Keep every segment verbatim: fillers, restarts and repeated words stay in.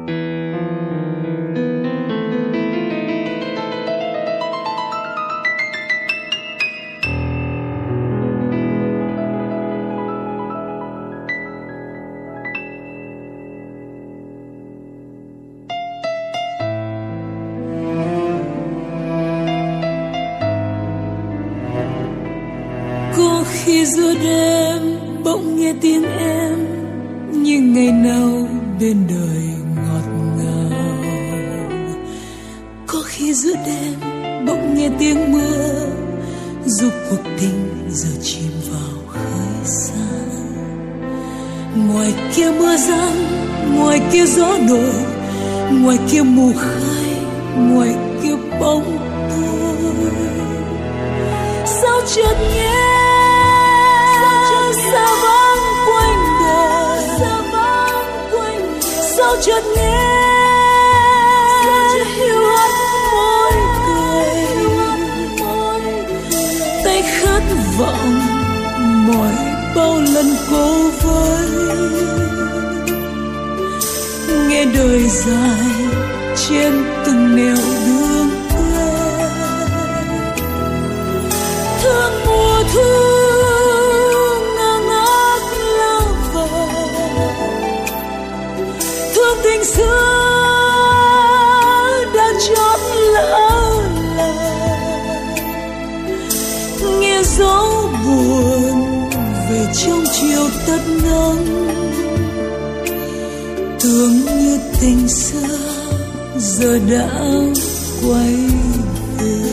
Khi giữa đêm bỗng nghe tiếng em như ngày nào bên đời ngọt ngào. Có khi giữa đêm bỗng nghe tiếng mưa giúp cuộc tình giờ chìm vào khơi xa. Ngoài kia mưa giăng, ngoài kia gió nổi, ngoài kia mù khói, ngoài kia bóng tôi. Sao chợt nghe sao vắng quanh đời, sao vắng quanh đời, sao chợt nghe hiu hắt môi cười, tay khát vọng mỏi bao lần cố vơi. Nghe đời dài trên từng nẻo đường quê, thương mùa thu tình xưa đã chót lỡ lời. Nghe gió buồn về trong chiều tắt nắng, tưởng như tình xưa giờ đã quay về.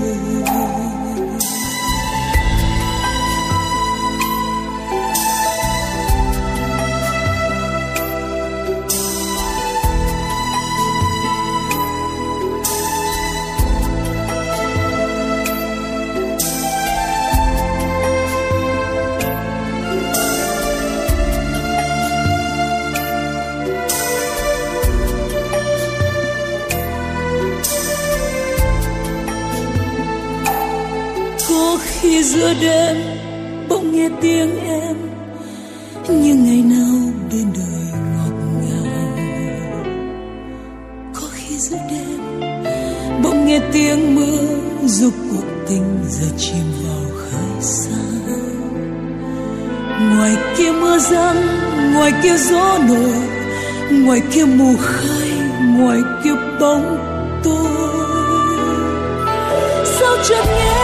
Khi giữa đêm bỗng nghe tiếng em như ngày nào bên đời ngọt ngào. Có khi giữa đêm bỗng nghe tiếng mưa giúp cuộc tình giờ chìm vào khơi xa. Ngoài kia mưa giăng, ngoài kia gió nổi, ngoài kia mù khói, ngoài kia bóng tôi. Sao chợt nghe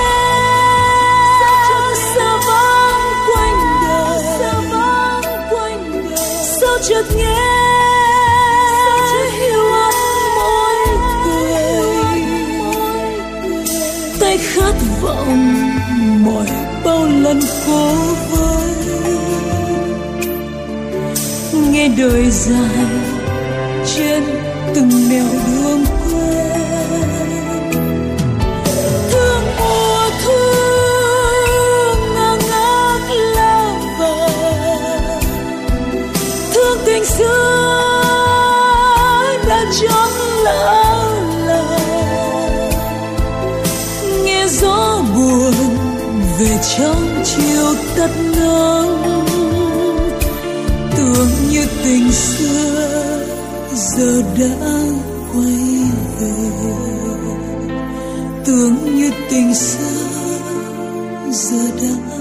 chợt nghe hiu hắt môi cười, tay khát vọng mỏi bao lần cố vơi. Nghe đời dài trên từng nẻo đường quê, thương mùa thu ngơ ngác lá vàng, thương tình xưa đã chót lỡ lời. Nghe gió buồn về trong chiều tắt nắng, tưởng như tình xưa giờ đã quay về, tưởng như tình xưa giờ đã